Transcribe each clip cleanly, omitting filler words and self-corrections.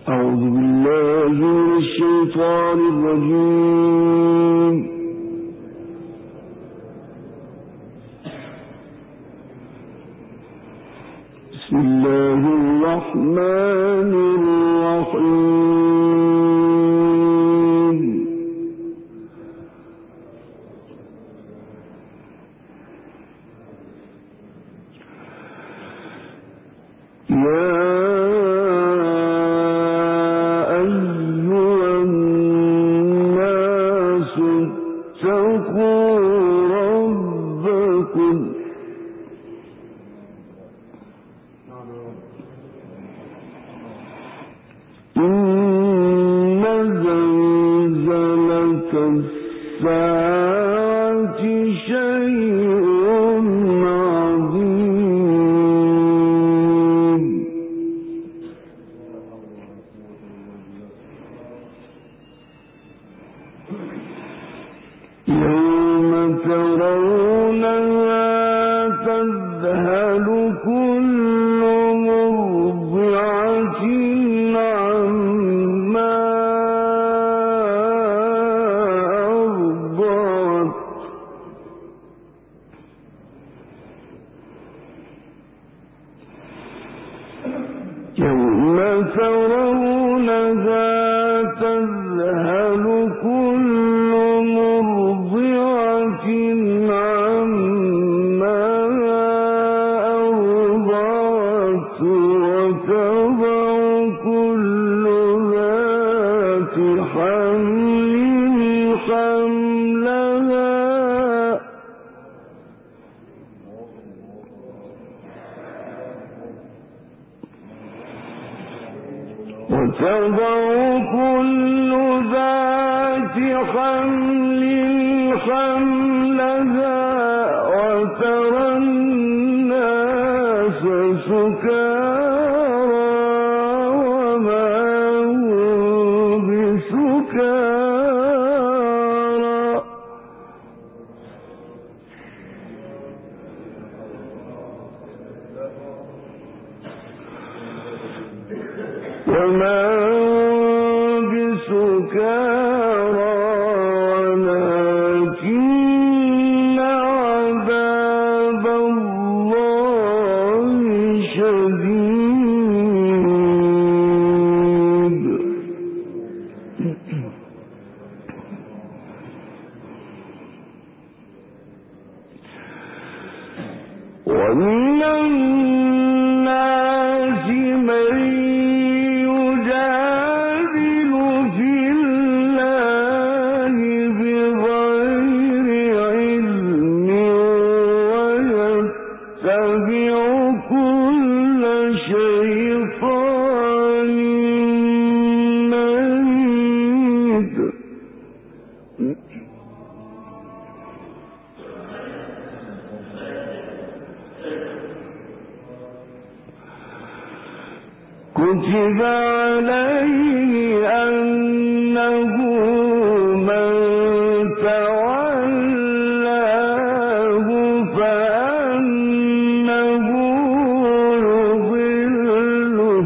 أعوذ بالله من الشيطان الرجيم. بسم الله الرحمن الرحيم. يا وتضع كل ذات حمل حملها وترى الناس سكارى وما هم بسكارى ولكن عذاب الله شديد. ومن الناس من يجادل في الله بغير علم ويتبع كل شيطان مريد. كتب عليه أنه من تولاه فأنه يضله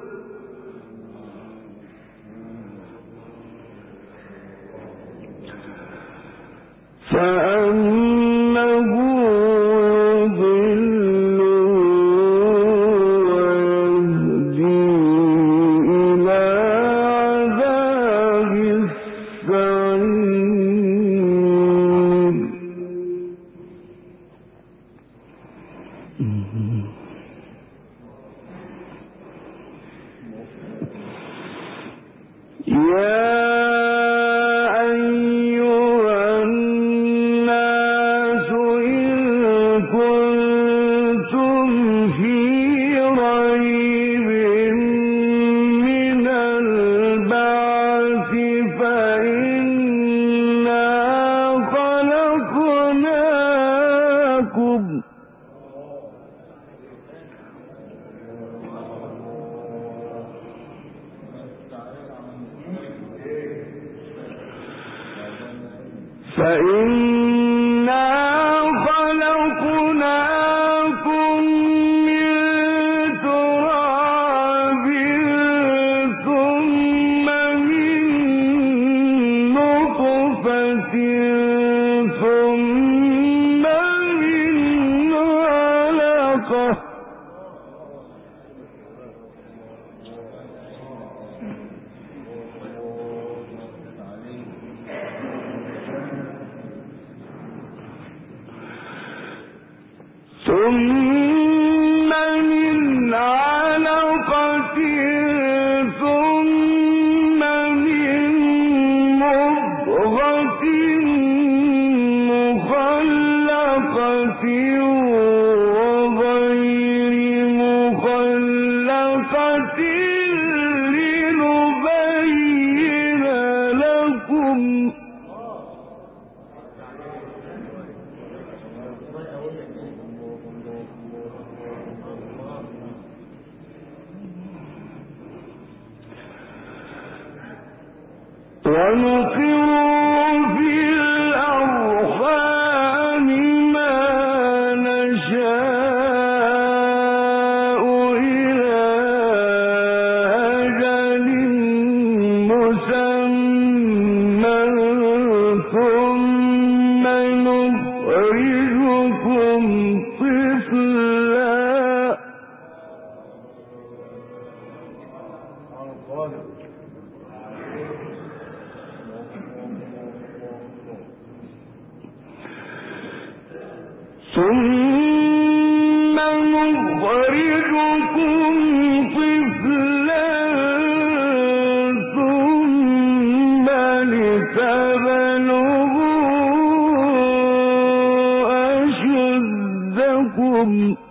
فإنا خلقناكم من تراب ثم ثم من علقة ثم من مضغة مخلقة وغير مخلقة لنبين لكم ونقر في الأرحام ما نشاء إلى أجل مسمى ثم نخرجكم طفلا ثم نخرجكم طفلا ثم لتبلغوا أشدكم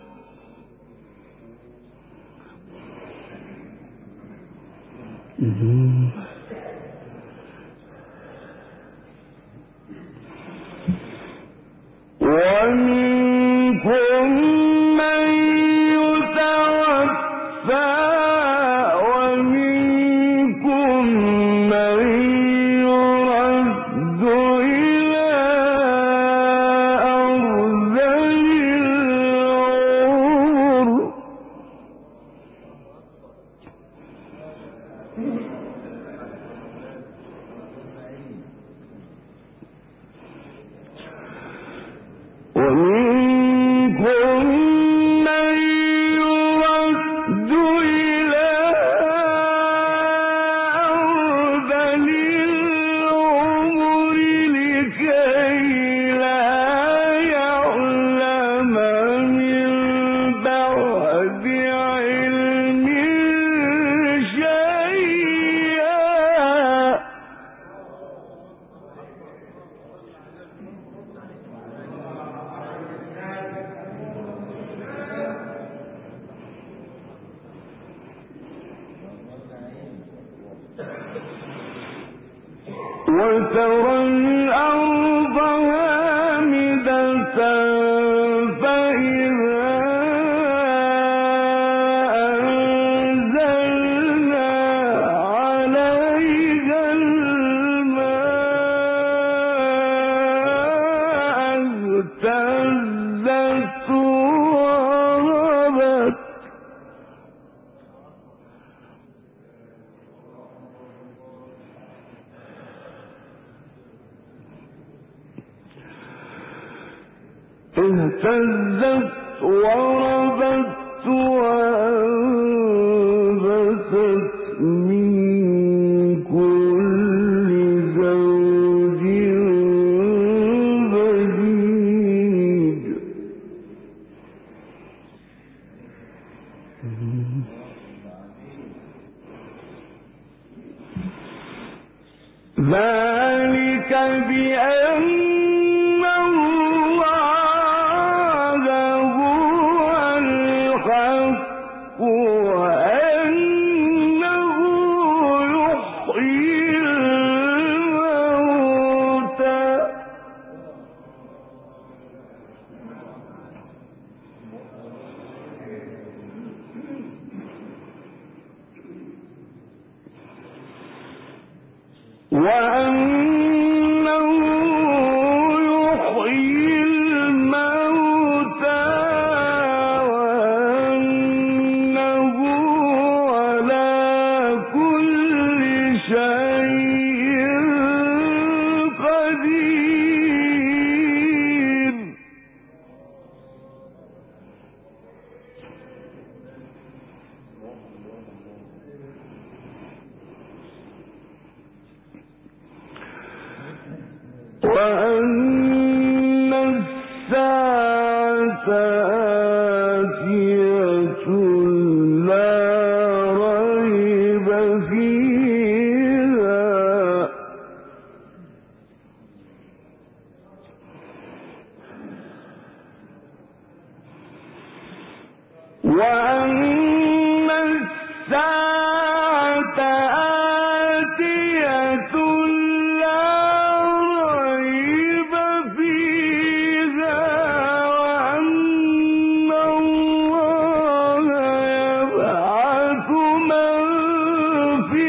ومنكم من يتوفى ومنكم من يرد إلى أرذل العمر ومنكم من يرد إلى أرذل العمر لكي لا يعلم من بعد علم شيئا وترى الأرض هامدة فإذا أنزلنا عليها الماء اهتزت وربت وأنبتت من كل زوج بهيج ذلك بأن الله هو الحق وأنه يحيي الموتى وأنه يحيي الموتى وأنه على كل شيء قدير وأن الساعة فيها وأن الساعة آتية لا ريب فيها وأن الله يبعث من في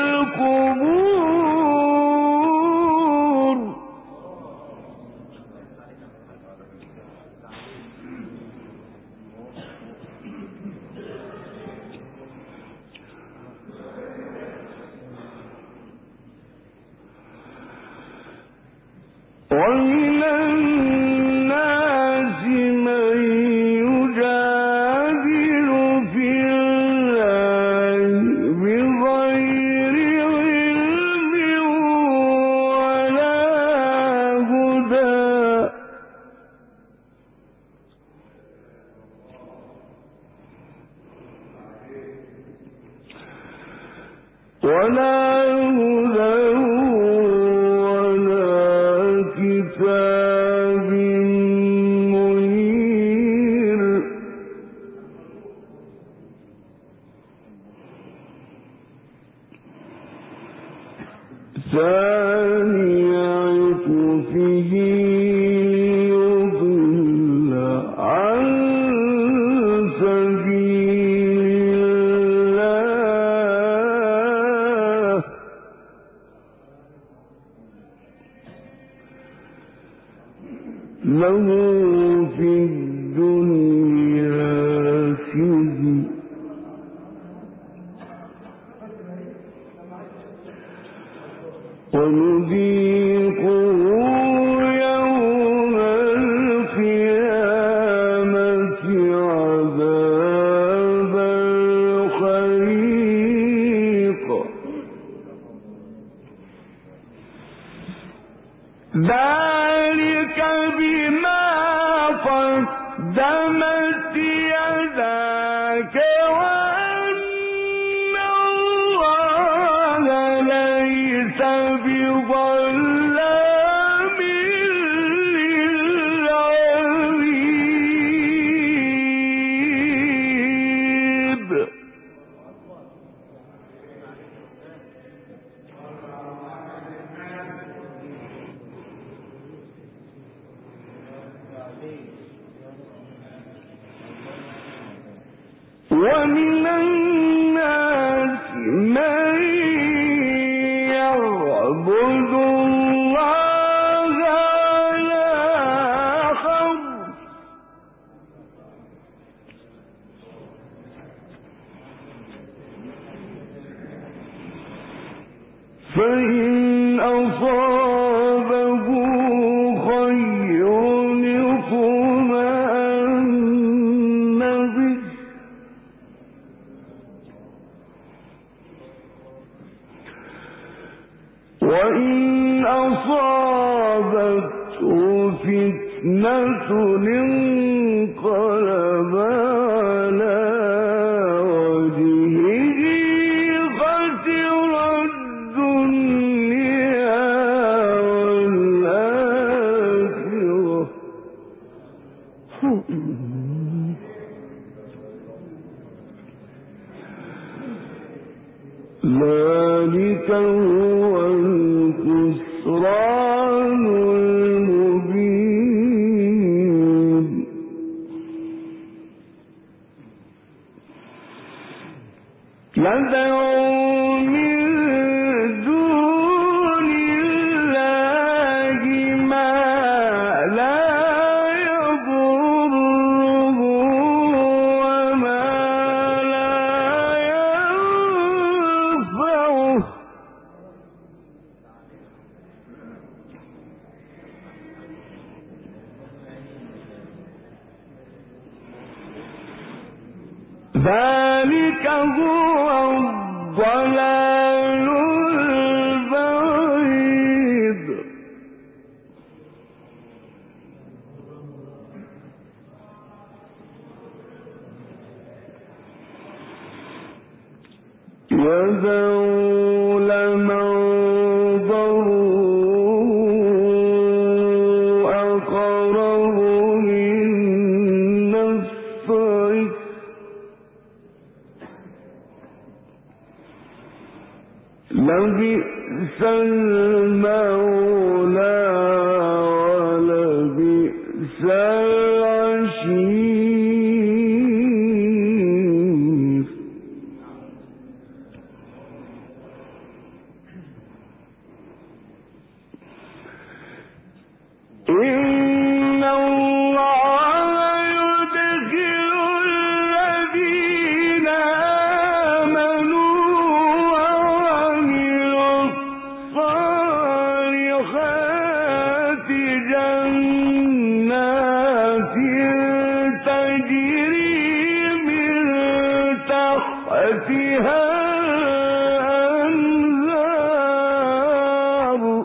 القبور ومن الناس من يجادل في الله بغير علم ولا هدى كتاب منير ثاني عطفه يضل عن سبيل الله له في الدنيا خزي ونذيقه يوم القيامة عذاب الحريق ذلك بما قدمت يداك وأن الله ليس بظلام للعبيد ومن الناس من يعبد الله على حرف فإن أصابه خير اطمأن به وإن أصابته فتنة انقلب على وجهه خسر الدنيا والآخرة ذلك هو الخسران المبين يدعو من دون الله ما لا يضره وما لا ينفعه ذلك هو الضلال البعيد يدعو وكذوا لمن ضروا أقرب من نفسك لبئس المولى ولبئس العشير. إن الله يدخل الذين آمنوا وعملوا الصالحات جنات تجري من تحتها الأنهار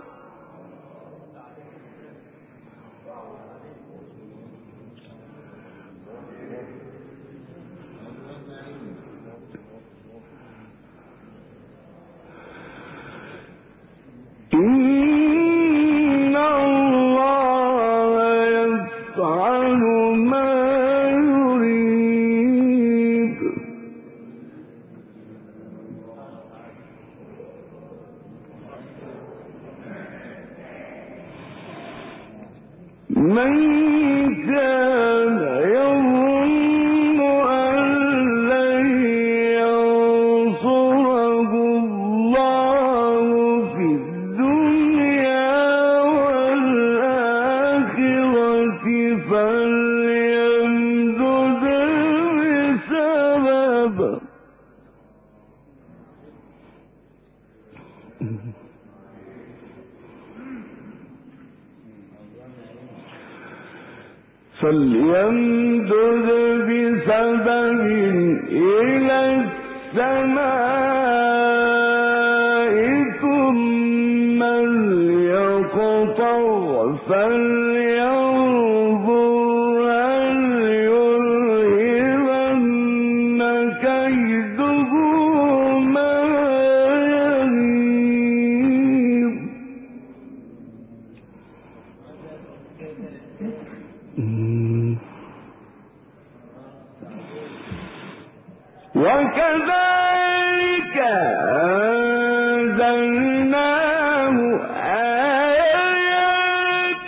إن الله يفعل ما يريد. من كان يظن أن لن ينصره الله في الدنيا والآخرة فليمدد بسبب إلى السماء ثم ليقطع فلينظر هل يذهبن كيده ما يغيظ. وكذلك أنزلناه آيات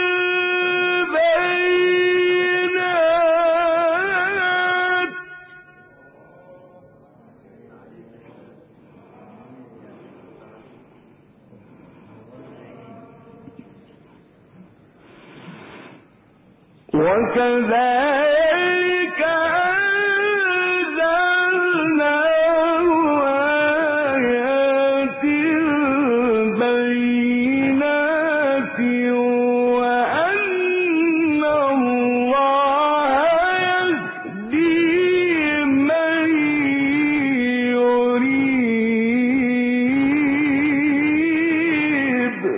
بينات وكذلك أنزلناه آيات بينات وأن الله يهدي من يريد.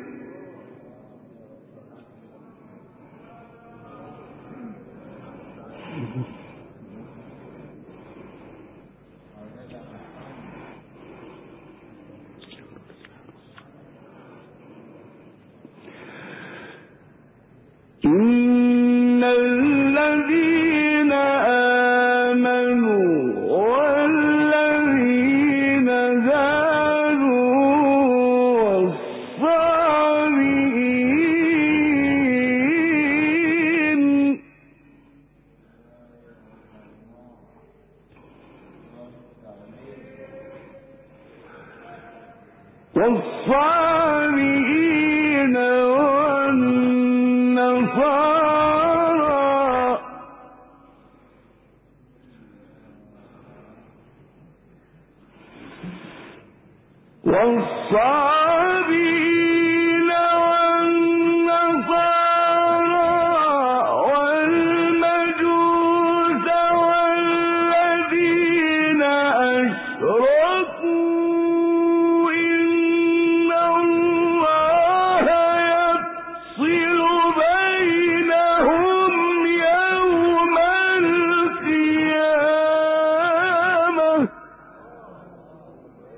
إن الذين آمنوا والذين هادوا والصابئين والنصارى والصابئين والنصارى والمجوس والذين أشركوا إن الله يفصل بينهم يوم القيامة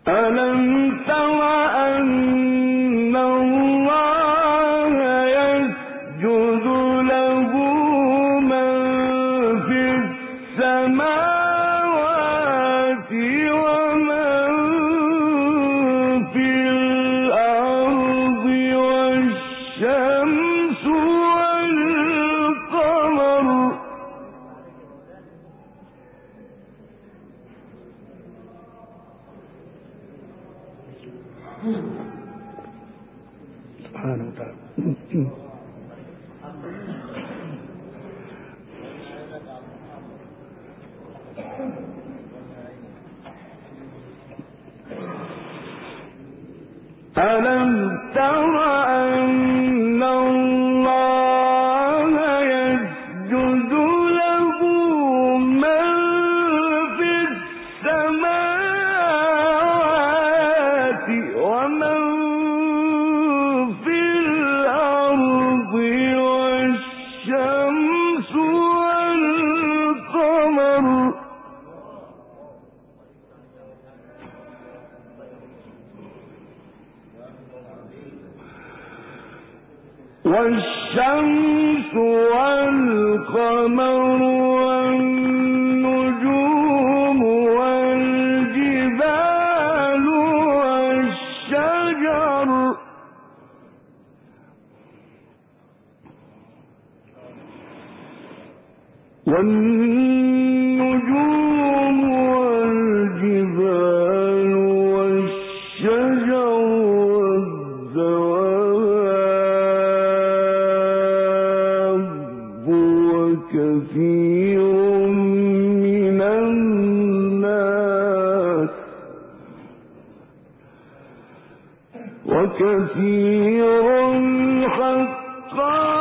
ألم تر أن الله يسجد له من في السماوات ومن في الأرض والشمس والقمر سبحانه وتعالى. ألم تر أن الله يسجد له من في السماوات ومن في الأرض والشمس والقمر والنجوم والجبال والشجر والنجوم والجبال والشجر والدواب وكثير من الناس وكثير حق